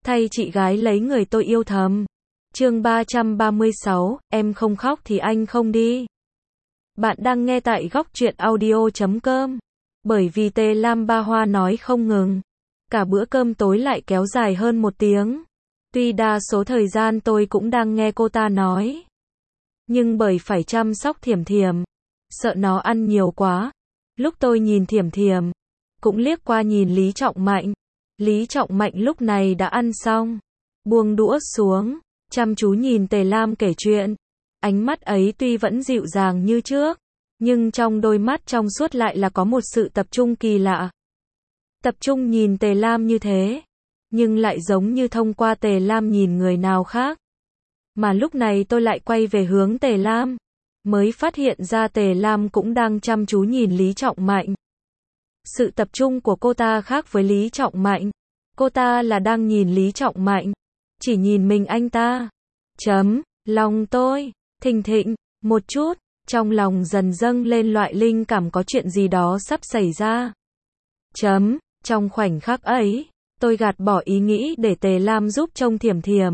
thay chị gái lấy người tôi yêu thầm. Chương 336, em không khóc thì anh không đi. Bạn đang nghe tại góc truyện audio.com. Bởi vì Tề Lam ba hoa nói không ngừng, cả bữa cơm tối lại kéo dài hơn 1 tiếng. Tuy đa số thời gian tôi cũng đang nghe cô ta nói, nhưng bởi phải chăm sóc Thiểm Thiểm, sợ nó ăn nhiều quá. Lúc tôi nhìn Thiểm Thiểm, cũng liếc qua nhìn Lý Trọng Mạnh. Lý Trọng Mạnh lúc này đã ăn xong, buông đũa xuống, chăm chú nhìn Tề Lam kể chuyện. Ánh mắt ấy tuy vẫn dịu dàng như trước, nhưng trong đôi mắt trong suốt lại là có một sự tập trung kỳ lạ. Tập trung nhìn Tề Lam như thế, nhưng lại giống như thông qua Tề Lam nhìn người nào khác. Mà lúc này tôi lại quay về hướng Tề Lam, mới phát hiện ra Tề Lam cũng đang chăm chú nhìn Lý Trọng Mạnh. Sự tập trung của cô ta khác với Lý Trọng Mạnh. Cô ta là đang nhìn Lý Trọng Mạnh, chỉ nhìn mình anh ta. Lòng tôi thình thịch một chút, trong lòng dần dâng lên loại linh cảm có chuyện gì đó sắp xảy ra. Trong khoảnh khắc ấy, tôi gạt bỏ ý nghĩ để Tề Lam giúp trông Thiểm Thiểm.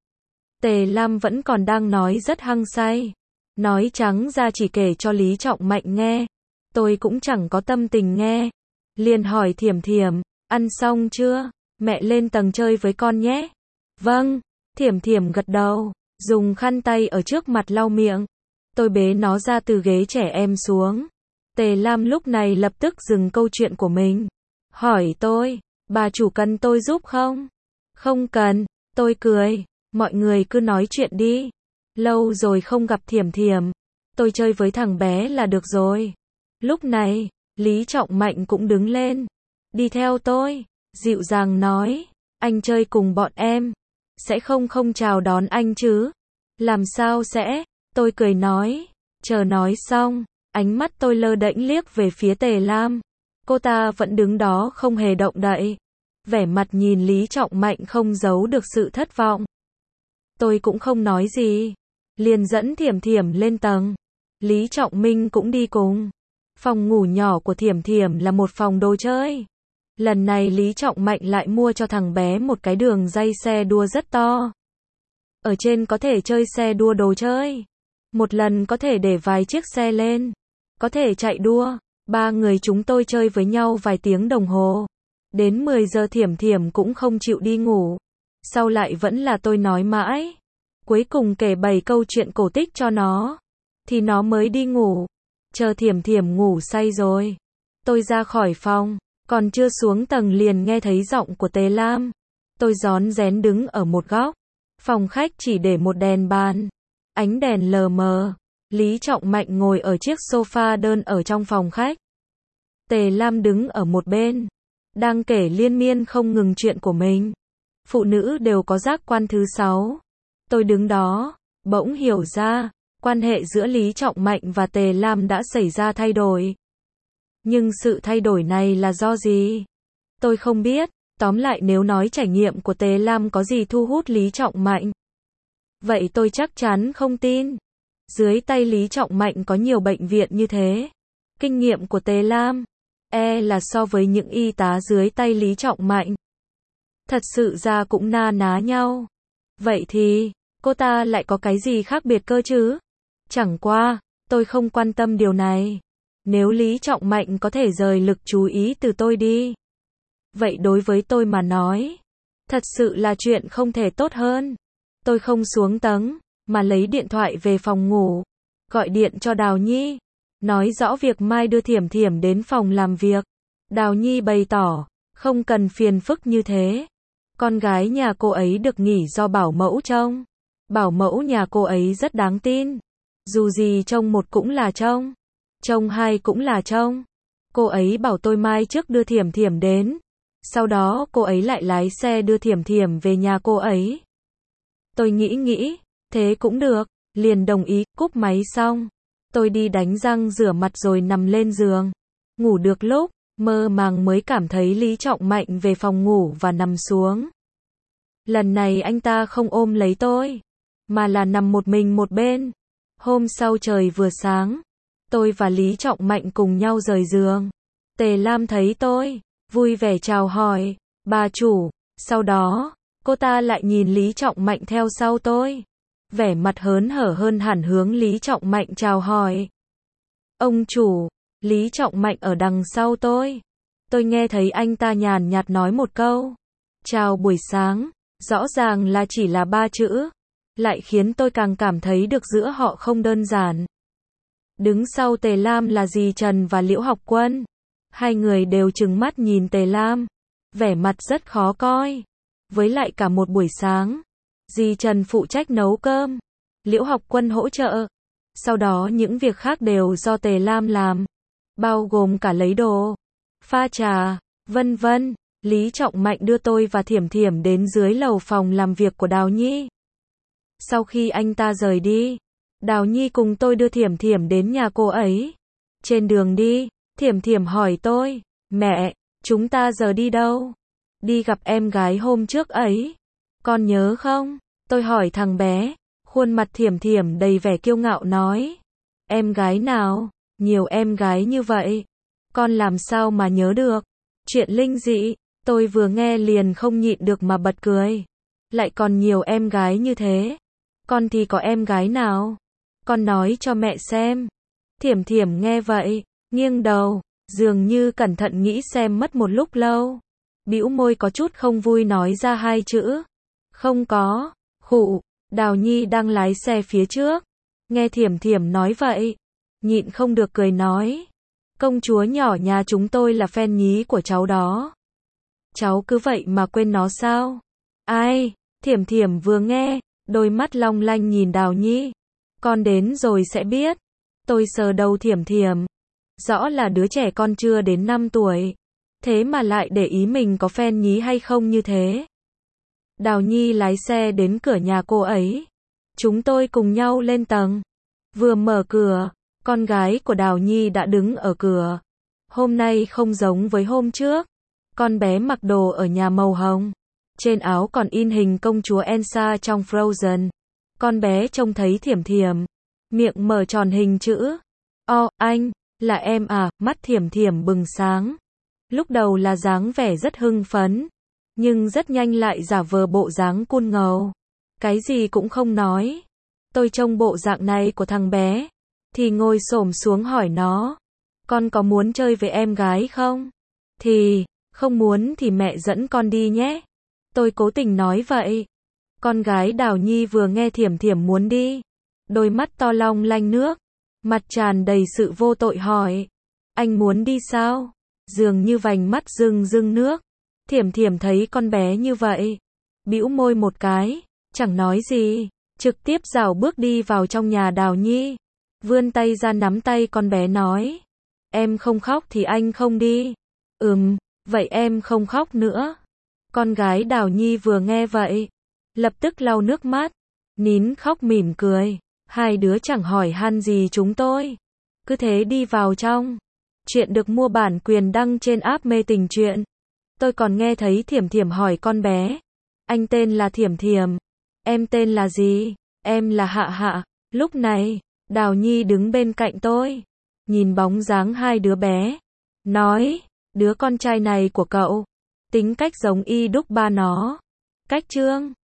Tề Lam vẫn còn đang nói rất hăng say, nói trắng ra chỉ kể cho Lý Trọng Mạnh nghe. Tôi cũng chẳng có tâm tình nghe, liền hỏi Thiểm Thiểm, ăn xong chưa? Mẹ lên tầng chơi với con nhé. Vâng, Thiểm Thiểm gật đầu, dùng khăn tay ở trước mặt lau miệng. Tôi bế nó ra từ ghế trẻ em xuống. Tề Lam lúc này lập tức dừng câu chuyện của mình, hỏi tôi, bà chủ cần tôi giúp không? Không cần, tôi cười, mọi người cứ nói chuyện đi. Lâu rồi không gặp Thiểm Thiểm, tôi chơi với thằng bé là được rồi. Lúc này, Lý Trọng Mạnh cũng đứng lên, đi theo tôi, dịu dàng nói, anh chơi cùng bọn em, sẽ không chào đón anh chứ? Làm sao sẽ? Tôi cười nói, chờ nói xong, ánh mắt tôi lơ đễnh liếc về phía Tề Lam. Cô ta vẫn đứng đó không hề động đậy, vẻ mặt nhìn Lý Trọng Mạnh không giấu được sự thất vọng. Tôi cũng không nói gì, liền dẫn Thiểm Thiểm lên tầng. Lý Trọng Minh cũng đi cùng. Phòng ngủ nhỏ của Thiểm Thiểm là một phòng đồ chơi. Lần này Lý Trọng Mạnh lại mua cho thằng bé một cái đường dây xe đua rất to. Ở trên có thể chơi xe đua đồ chơi. Một lần có thể để vài chiếc xe lên, có thể chạy đua. 3 người chúng tôi chơi với nhau vài tiếng đồng hồ. Đến 10 giờ Thiểm Thiểm cũng không chịu đi ngủ. Sau lại vẫn là tôi nói mãi. Cuối cùng kể 7 câu chuyện cổ tích cho nó, thì nó mới đi ngủ. Chờ Thiểm Thiểm ngủ say rồi, tôi ra khỏi phòng, còn chưa xuống tầng liền nghe thấy giọng của Tề Lam. Tôi rón rén đứng ở một góc. Phòng khách chỉ để một đèn bàn, ánh đèn lờ mờ. Lý Trọng Mạnh ngồi ở chiếc sofa đơn ở trong phòng khách. Tề Lam đứng ở một bên, đang kể liên miên không ngừng chuyện của mình. Phụ nữ đều có giác quan thứ 6. Tôi đứng đó, bỗng hiểu ra, quan hệ giữa Lý Trọng Mạnh và Tề Lam đã xảy ra thay đổi. Nhưng sự thay đổi này là do gì? Tôi không biết. Tóm lại nếu nói trải nghiệm của Tề Lam có gì thu hút Lý Trọng Mạnh, vậy tôi chắc chắn không tin. Dưới tay Lý Trọng Mạnh có nhiều bệnh viện như thế. Kinh nghiệm của Tề Lam, là so với những y tá dưới tay Lý Trọng Mạnh, thật sự ra cũng na ná nhau. Vậy thì, cô ta lại có cái gì khác biệt cơ chứ? Chẳng qua, tôi không quan tâm điều này. Nếu Lý Trọng Mạnh có thể rời lực chú ý từ tôi đi, vậy đối với tôi mà nói, thật sự là chuyện không thể tốt hơn. Tôi không xuống tầng, mà lấy điện thoại về phòng ngủ, gọi điện cho Đào Nhi, nói rõ việc mai đưa Thiểm Thiểm đến phòng làm việc. Đào Nhi bày tỏ, không cần phiền phức như thế. Con gái nhà cô ấy được nghỉ do bảo mẫu trông. Bảo mẫu nhà cô ấy rất đáng tin. Dù gì trông một cũng là trông hai cũng là trông. Cô ấy bảo tôi mai trước đưa Thiểm Thiểm đến. Sau đó cô ấy lại lái xe đưa Thiểm Thiểm về nhà cô ấy. Tôi nghĩ, thế cũng được, liền đồng ý, cúp máy xong. Tôi đi đánh răng rửa mặt rồi nằm lên giường. Ngủ được lúc, mơ màng mới cảm thấy Lý Trọng Mạnh về phòng ngủ và nằm xuống. Lần này anh ta không ôm lấy tôi, mà là nằm một mình một bên. Hôm sau trời vừa sáng, tôi và Lý Trọng Mạnh cùng nhau rời giường. Tề Lam thấy tôi, vui vẻ chào hỏi, bà chủ. Sau đó, Cô ta lại nhìn Lý Trọng Mạnh theo sau tôi. Vẻ mặt hớn hở hơn hẳn hướng Lý Trọng Mạnh chào hỏi. Ông chủ, Lý Trọng Mạnh ở đằng sau tôi. Tôi nghe thấy anh ta nhàn nhạt nói một câu. Chào buổi sáng, rõ ràng là chỉ là 3 chữ. Lại khiến tôi càng cảm thấy được giữa họ không đơn giản. Đứng sau Tề Lam là dì Trần và Liễu Học Quân. Hai người đều trừng mắt nhìn Tề Lam. Vẻ mặt rất khó coi. Với lại cả một buổi sáng, dì Trần phụ trách nấu cơm, Liễu Học Quân hỗ trợ. Sau đó những việc khác đều do Tề Lam làm, bao gồm cả lấy đồ, pha trà, vân vân. Lý Trọng Mạnh đưa tôi và Thiểm Thiểm đến dưới lầu phòng làm việc của Đào Nhi. Sau khi anh ta rời đi, Đào Nhi cùng tôi đưa Thiểm Thiểm đến nhà cô ấy. Trên đường đi, Thiểm Thiểm hỏi tôi, mẹ, chúng ta giờ đi đâu? Đi gặp em gái hôm trước ấy. Con nhớ không? Tôi hỏi thằng bé. Khuôn mặt Thiểm Thiểm đầy vẻ kiêu ngạo nói. Em gái nào? Nhiều em gái như vậy. Con làm sao mà nhớ được? Chuyện linh dị. Tôi vừa nghe liền không nhịn được mà bật cười. Lại còn nhiều em gái như thế. Con thì có em gái nào? Con nói cho mẹ xem. Thiểm Thiểm nghe vậy, nghiêng đầu, dường như cẩn thận nghĩ xem mất một lúc lâu. Bĩu môi có chút không vui nói ra 2 chữ. Không có. Khụ. Đào Nhi đang lái xe phía trước. Nghe Thiểm Thiểm nói vậy, nhịn không được cười nói. Công chúa nhỏ nhà chúng tôi là fan nhí của cháu đó. Cháu cứ vậy mà quên nó sao? Ai? Thiểm Thiểm vừa nghe, đôi mắt long lanh nhìn Đào Nhi. Con đến rồi sẽ biết. Tôi sờ đầu Thiểm Thiểm. Rõ là đứa trẻ con chưa đến 5 tuổi. Thế mà lại để ý mình có fan nhí hay không như thế. Đào Nhi lái xe đến cửa nhà cô ấy. Chúng tôi cùng nhau lên tầng. Vừa mở cửa, con gái của Đào Nhi đã đứng ở cửa. Hôm nay không giống với hôm trước. Con bé mặc đồ ở nhà màu hồng. Trên áo còn in hình công chúa Elsa trong Frozen. Con bé trông thấy Thiểm Thiểm. Miệng mở tròn hình chữ. Anh, là em à? Mắt Thiểm Thiểm bừng sáng. Lúc đầu là dáng vẻ rất hưng phấn. Nhưng rất nhanh lại giả vờ bộ dáng cool ngầu. Cái gì cũng không nói. Tôi trông bộ dạng này của thằng bé. Thì ngồi xổm xuống hỏi nó. Con có muốn chơi với em gái không? Thì, không muốn thì mẹ dẫn con đi nhé. Tôi cố tình nói vậy. Con gái Đào Nhi vừa nghe Thiểm Thiểm muốn đi. Đôi mắt to long lanh nước. Mặt tràn đầy sự vô tội hỏi. Anh muốn đi sao? Dường như vành mắt rưng rưng nước. Thiểm Thiểm thấy con bé như vậy. Bĩu môi một cái. Chẳng nói gì. Trực tiếp rảo bước đi vào trong nhà Đào Nhi. Vươn tay ra nắm tay con bé nói. Em không khóc thì anh không đi. Vậy em không khóc nữa. Con gái Đào Nhi vừa nghe vậy. Lập tức lau nước mắt. Nín khóc mỉm cười. Hai đứa chẳng hỏi han gì chúng tôi. Cứ thế đi vào trong. Chuyện được mua bản quyền đăng trên app Mê Tình Truyện. Tôi còn nghe thấy Thiểm Thiểm hỏi con bé. Anh tên là Thiểm Thiểm. Em tên là gì? Em là Hạ Hạ. Lúc này, Đào Nhi đứng bên cạnh tôi. Nhìn bóng dáng hai đứa bé. Nói, đứa con trai này của cậu. Tính cách giống y đúc ba nó. Cách trương.